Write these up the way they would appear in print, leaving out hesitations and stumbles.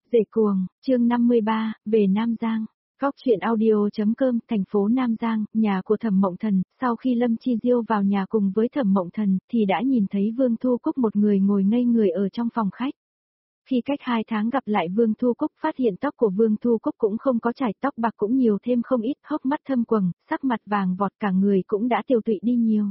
Rể cuồng, chương 53, về Nam Giang. Góc chuyện audio.com, thành phố Nam Giang, nhà của Thẩm Mộng Thần. Sau khi Lâm Chi Diêu vào nhà cùng với Thẩm Mộng Thần, thì đã nhìn thấy Vương Thu Cúc một người ngồi ngây người ở trong phòng khách. Khi cách 2 tháng gặp lại Vương Thu Cúc, phát hiện tóc của Vương Thu Cúc cũng không có chải, tóc bạc cũng nhiều thêm không ít, hốc mắt thâm quầng, sắc mặt vàng vọt, cả người cũng đã tiều tụy đi nhiều.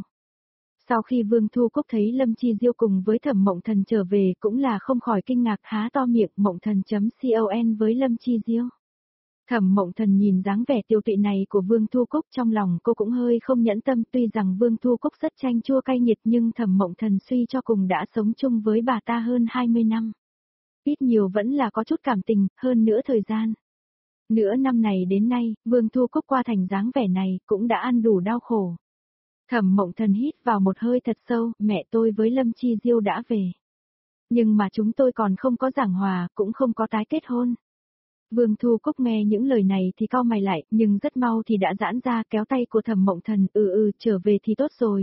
Sau khi Vương Thu Cúc thấy Lâm Chi Diêu cùng với Thẩm Mộng Thần trở về cũng là không khỏi kinh ngạc, há to miệng. Mộng Thần.com với Lâm Chi Diêu. Thẩm Mộng Thần nhìn dáng vẻ tiêu tụy này của Vương Thu Cúc, trong lòng cô cũng hơi không nhẫn tâm, tuy rằng Vương Thu Cúc rất chanh chua cay nghiệt nhưng Thẩm Mộng Thần suy cho cùng đã sống chung với bà ta hơn 20 năm. Ít nhiều vẫn là có chút cảm tình, hơn nữa thời gian. Nửa năm này đến nay, Vương Thu Cúc qua thành dáng vẻ này cũng đã ăn đủ đau khổ. Thẩm Mộng Thần hít vào một hơi thật sâu, mẹ tôi với Lâm Chi Diêu đã về. Nhưng mà chúng tôi còn không có giảng hòa, cũng không có tái kết hôn. Vương Thu Cúc nghe những lời này thì cau mày lại, nhưng rất mau thì đã giãn ra, kéo tay của Thẩm Mộng Thần, trở về thì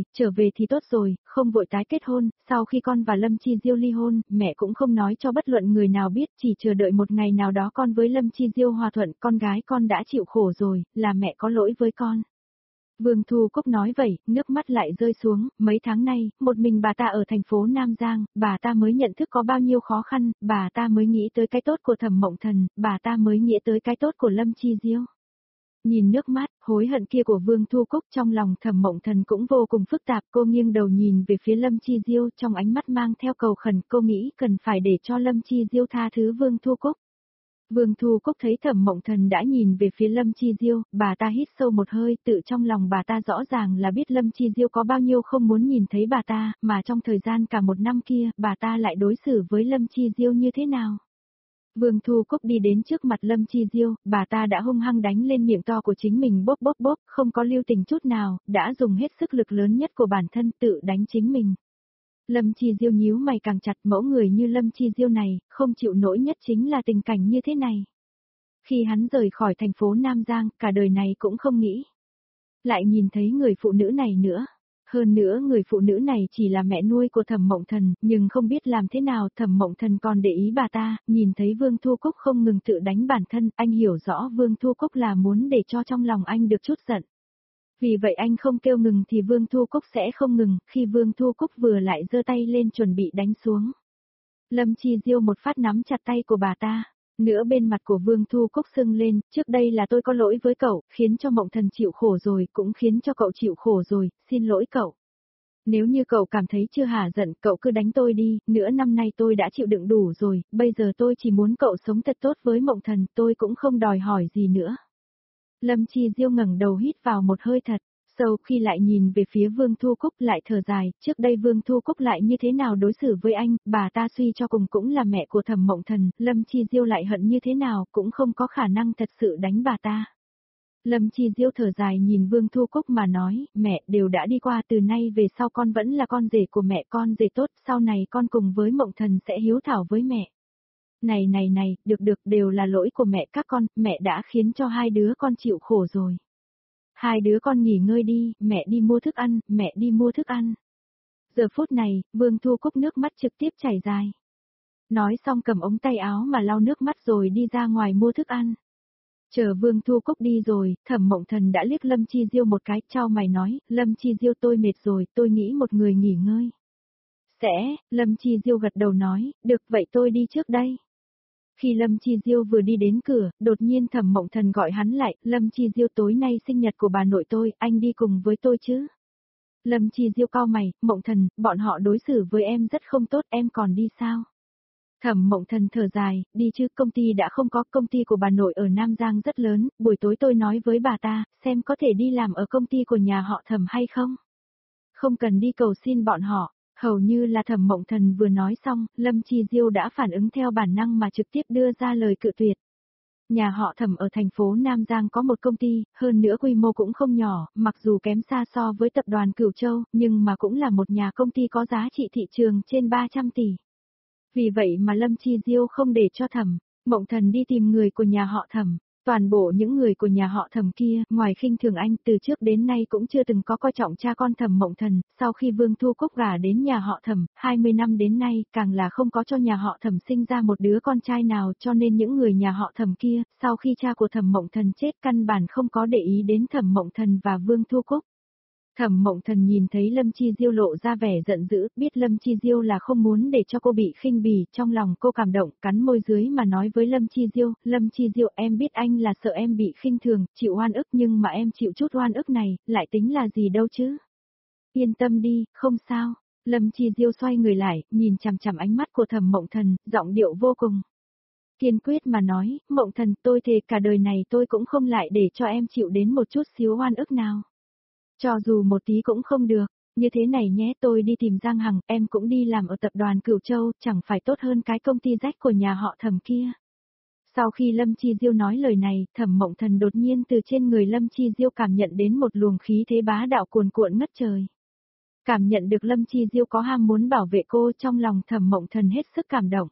tốt rồi, không vội tái kết hôn. Sau khi con và Lâm Chi Diêu ly hôn, mẹ cũng không nói cho bất luận người nào biết, chỉ chờ đợi một ngày nào đó con với Lâm Chi Diêu hòa thuận, con gái con đã chịu khổ rồi, là mẹ có lỗi với con. Vương Thu Cúc nói vậy, nước mắt lại rơi xuống. Mấy tháng nay, một mình bà ta ở thành phố Nam Giang, bà ta mới nhận thức có bao nhiêu khó khăn, bà ta mới nghĩ tới cái tốt của Thẩm Mộng Thần, bà ta mới nghĩ tới cái tốt của Lâm Chi Diêu. Nhìn nước mắt, hối hận kia của Vương Thu Cúc, trong lòng Thẩm Mộng Thần cũng vô cùng phức tạp. Cô nghiêng đầu nhìn về phía Lâm Chi Diêu, trong ánh mắt mang theo cầu khẩn, cô nghĩ cần phải để cho Lâm Chi Diêu tha thứ Vương Thu Cúc. Vương Thu Cúc thấy Thẩm Mộng Thần đã nhìn về phía Lâm Chi Diêu, bà ta hít sâu một hơi, tự trong lòng bà ta rõ ràng là biết Lâm Chi Diêu có bao nhiêu không muốn nhìn thấy bà ta, mà trong thời gian cả một năm kia, bà ta lại đối xử với Lâm Chi Diêu như thế nào. Vương Thu Cúc đi đến trước mặt Lâm Chi Diêu, bà ta đã hung hăng đánh lên miệng to của chính mình, bóp, không có lưu tình chút nào, đã dùng hết sức lực lớn nhất của bản thân tự đánh chính mình. Lâm Chi Diêu nhíu mày càng chặt, mẫu người như Lâm Chi Diêu này, không chịu nổi nhất chính là tình cảnh như thế này. Khi hắn rời khỏi thành phố Nam Giang, cả đời này cũng không nghĩ. Lại nhìn thấy người phụ nữ này nữa. Hơn nữa người phụ nữ này chỉ là mẹ nuôi của Thẩm Mộng Thần, nhưng không biết làm thế nào Thẩm Mộng Thần còn để ý bà ta, nhìn thấy Vương Thu Cúc không ngừng tự đánh bản thân, anh hiểu rõ Vương Thu Cúc là muốn để cho trong lòng anh được chút giận. Vì vậy anh không kêu ngừng thì Vương Thu Cúc sẽ không ngừng, khi Vương Thu Cúc vừa lại giơ tay lên chuẩn bị đánh xuống. Lâm Chi Diêu một phát nắm chặt tay của bà ta, nửa bên mặt của Vương Thu Cúc sưng lên, trước đây là tôi có lỗi với cậu, khiến cho Mộng Thần chịu khổ rồi, cũng khiến cho cậu chịu khổ rồi, xin lỗi cậu. Nếu như cậu cảm thấy chưa hả giận, cậu cứ đánh tôi đi, nửa năm nay tôi đã chịu đựng đủ rồi, bây giờ tôi chỉ muốn cậu sống thật tốt với Mộng Thần, tôi cũng không đòi hỏi gì nữa. Lâm Chi Diêu ngẩng đầu hít vào một hơi thật sâu, khi lại nhìn về phía Vương Thu Cúc lại thở dài, trước đây Vương Thu Cúc lại như thế nào đối xử với anh, bà ta suy cho cùng cũng là mẹ của Thẩm Mộng Thần, Lâm Chi Diêu lại hận như thế nào cũng không có khả năng thật sự đánh bà ta. Lâm Chi Diêu thở dài nhìn Vương Thu Cúc mà nói, mẹ đều đã đi qua, từ nay về sau con vẫn là con rể của mẹ, con rể tốt, sau này con cùng với Mộng Thần sẽ hiếu thảo với mẹ. Này, được, đều là lỗi của mẹ các con, mẹ đã khiến cho hai đứa con chịu khổ rồi. Hai đứa con nghỉ ngơi đi, mẹ đi mua thức ăn, mẹ đi mua thức ăn. Giờ phút này, Vương Thu Cúc nước mắt trực tiếp chảy dài. Nói xong cầm ống tay áo mà lau nước mắt rồi đi ra ngoài mua thức ăn. Chờ Vương Thu Cúc đi rồi, Thẩm Mộng Thần đã liếc Lâm Chi Diêu một cái, chau mày nói, Lâm Chi Diêu tôi mệt rồi, tôi nghĩ một người nghỉ ngơi. Lâm Chi Diêu gật đầu nói, được vậy tôi đi trước đây. Khi Lâm Chi Diêu vừa đi đến cửa, đột nhiên Thẩm Mộng Thần gọi hắn lại, Lâm Chi Diêu tối nay sinh nhật của bà nội tôi, anh đi cùng với tôi chứ? Lâm Chi Diêu cau mày, Mộng Thần, bọn họ đối xử với em rất không tốt, em còn đi sao? Thẩm Mộng Thần thở dài, đi chứ, công ty đã không có, công ty của bà nội ở Nam Giang rất lớn, buổi tối tôi nói với bà ta, xem có thể đi làm ở công ty của nhà họ Thẩm hay không? Không cần đi cầu xin bọn họ. Hầu như là Thẩm Mộng Thần vừa nói xong, Lâm Chi Diêu đã phản ứng theo bản năng mà trực tiếp đưa ra lời cự tuyệt. Nhà họ Thẩm ở thành phố Nam Giang có một công ty, hơn nữa quy mô cũng không nhỏ, mặc dù kém xa so với tập đoàn Cửu Châu, nhưng mà cũng là một nhà công ty có giá trị thị trường trên 300 tỷ. Vì vậy mà Lâm Chi Diêu không để cho Thẩm Mộng Thần đi tìm người của nhà họ Thẩm. Toàn bộ những người của nhà họ Thẩm kia, ngoài khinh thường anh, từ trước đến nay cũng chưa từng có coi trọng cha con Thẩm Mộng Thần, sau khi Vương Thu Cúc gả đến nhà họ Thẩm, 20 năm đến nay, càng là không có cho nhà họ Thẩm sinh ra một đứa con trai nào, cho nên những người nhà họ Thẩm kia, sau khi cha của Thẩm Mộng Thần chết căn bản không có để ý đến Thẩm Mộng Thần và Vương Thu Cúc. Thẩm Mộng Thần nhìn thấy Lâm Chi Diêu lộ ra vẻ giận dữ, biết Lâm Chi Diêu là không muốn để cho cô bị khinh bỉ, trong lòng cô cảm động, cắn môi dưới mà nói với Lâm Chi Diêu em biết anh là sợ em bị khinh thường, chịu oan ức nhưng mà em chịu chút oan ức này, lại tính là gì đâu chứ. Yên tâm đi, không sao. Lâm Chi Diêu xoay người lại, nhìn chằm chằm ánh mắt của Thẩm Mộng Thần, giọng điệu vô cùng kiên quyết mà nói, Mộng Thần tôi thề cả đời này tôi cũng không lại để cho em chịu đến một chút xíu oan ức nào. Cho dù một tí cũng không được, như thế này nhé tôi đi tìm Giang Hằng, em cũng đi làm ở tập đoàn Cửu Châu, chẳng phải tốt hơn cái công ty rách của nhà họ Thẩm kia. Sau khi Lâm Chi Diêu nói lời này, Thẩm Mộng Thần đột nhiên từ trên người Lâm Chi Diêu cảm nhận đến một luồng khí thế bá đạo cuồn cuộn ngất trời. Cảm nhận được Lâm Chi Diêu có ham muốn bảo vệ cô, trong lòng Thẩm Mộng Thần hết sức cảm động.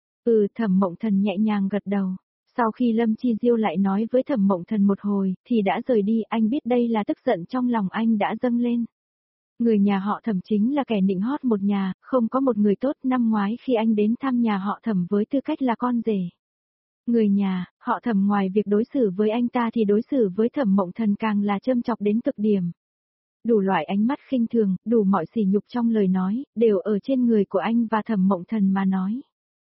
Thẩm Mộng Thần nhẹ nhàng gật đầu. Sau khi Lâm Chi Diêu lại nói với Thẩm Mộng Thần một hồi, thì đã rời đi, anh biết đây là tức giận trong lòng anh đã dâng lên. Người nhà họ Thẩm chính là kẻ nịnh hót một nhà, không có một người tốt. Năm ngoái khi anh đến thăm nhà họ Thẩm với tư cách là con rể. Người nhà, họ Thẩm ngoài việc đối xử với anh ta thì đối xử với Thẩm Mộng Thần càng là châm chọc đến cực điểm. Đủ loại ánh mắt khinh thường, đủ mọi sỉ nhục trong lời nói, đều ở trên người của anh và Thẩm Mộng Thần mà nói.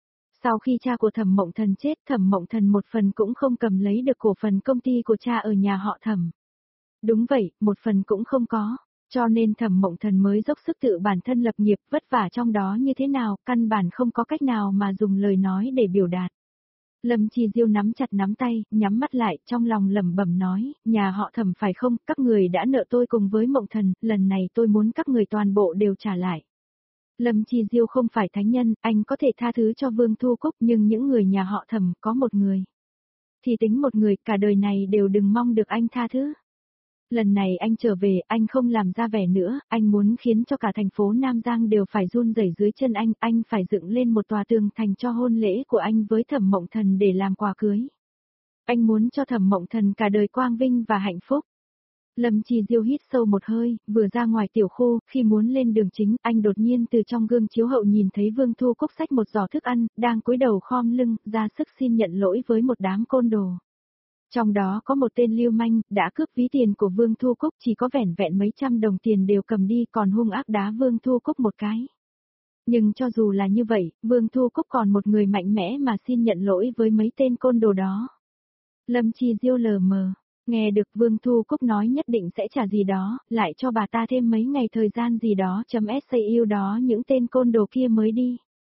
Sau khi cha của Thẩm Mộng Thần chết, Thẩm Mộng Thần một phần cũng không cầm lấy được cổ phần công ty của cha ở nhà họ Thẩm. Đúng vậy, một phần cũng không có, cho nên Thẩm Mộng Thần mới dốc sức tự bản thân lập nghiệp, vất vả trong đó như thế nào, căn bản không có cách nào mà dùng lời nói để biểu đạt. Lâm Chi Diêu nắm chặt nắm tay, nhắm mắt lại, trong lòng lẩm bẩm nói, nhà họ Thẩm phải không, các người đã nợ tôi cùng với Mộng Thần, lần này tôi muốn các người toàn bộ đều trả lại. Lâm Chi Diêu không phải thánh nhân, anh có thể tha thứ cho Vương Thu Cúc nhưng những người nhà họ Thẩm có một người. Thì tính một người cả đời này đều đừng mong được anh tha thứ. Lần này anh trở về, anh không làm ra vẻ nữa, anh muốn khiến cho cả thành phố Nam Giang đều phải run rẩy dưới chân anh phải dựng lên một tòa tường thành cho hôn lễ của anh với Thẩm Mộng Thần để làm quà cưới. Anh muốn cho Thẩm Mộng Thần cả đời quang vinh và hạnh phúc. Lâm Chi Diêu hít sâu một hơi, vừa ra ngoài tiểu khu, khi muốn lên đường chính, anh đột nhiên từ trong gương chiếu hậu nhìn thấy Vương Thu Cúc xách một giỏ thức ăn, đang cúi đầu khom lưng, ra sức xin nhận lỗi với một đám côn đồ. Trong đó có một tên lưu manh, đã cướp ví tiền của Vương Thu Cúc, chỉ có vẻn vẹn mấy trăm đồng tiền đều cầm đi, còn hung ác đá Vương Thu Cúc một cái. Nhưng cho dù là như vậy, Vương Thu Cúc còn một người mạnh mẽ mà xin nhận lỗi với mấy tên côn đồ đó. Lâm Chi Diêu lờ mờ. Nghe được Vương Thu Cúc nói nhất định sẽ trả gì đó, lại cho bà ta thêm mấy ngày thời gian gì đó .sau đó những tên côn đồ kia mới đi.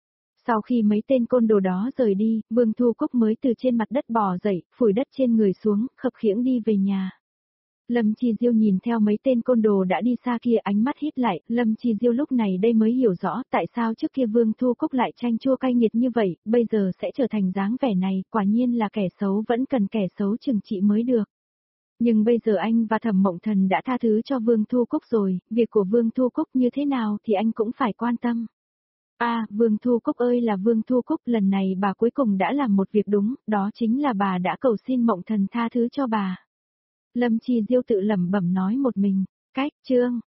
Sau khi mấy tên côn đồ đó rời đi, Vương Thu Cúc mới từ trên mặt đất bò dậy, phủi đất trên người xuống, khập khiễng đi về nhà. Lâm Chi Diêu nhìn theo mấy tên côn đồ đã đi xa kia, ánh mắt híp lại, Lâm Chi Diêu lúc này đây mới hiểu rõ tại sao trước kia Vương Thu Cúc lại chanh chua cay nghiệt như vậy, bây giờ sẽ trở thành dáng vẻ này, quả nhiên là kẻ xấu vẫn cần kẻ xấu trừng trị mới được. Nhưng bây giờ anh và Thẩm Mộng Thần đã tha thứ cho Vương Thu Cúc rồi, việc của Vương Thu Cúc như thế nào thì anh cũng phải quan tâm. Vương Thu Cúc ơi là Vương Thu Cúc, lần này bà cuối cùng đã làm một việc đúng, đó chính là bà đã cầu xin Mộng Thần tha thứ cho bà. Lâm Chi Diêu tự lẩm bẩm nói một mình, chương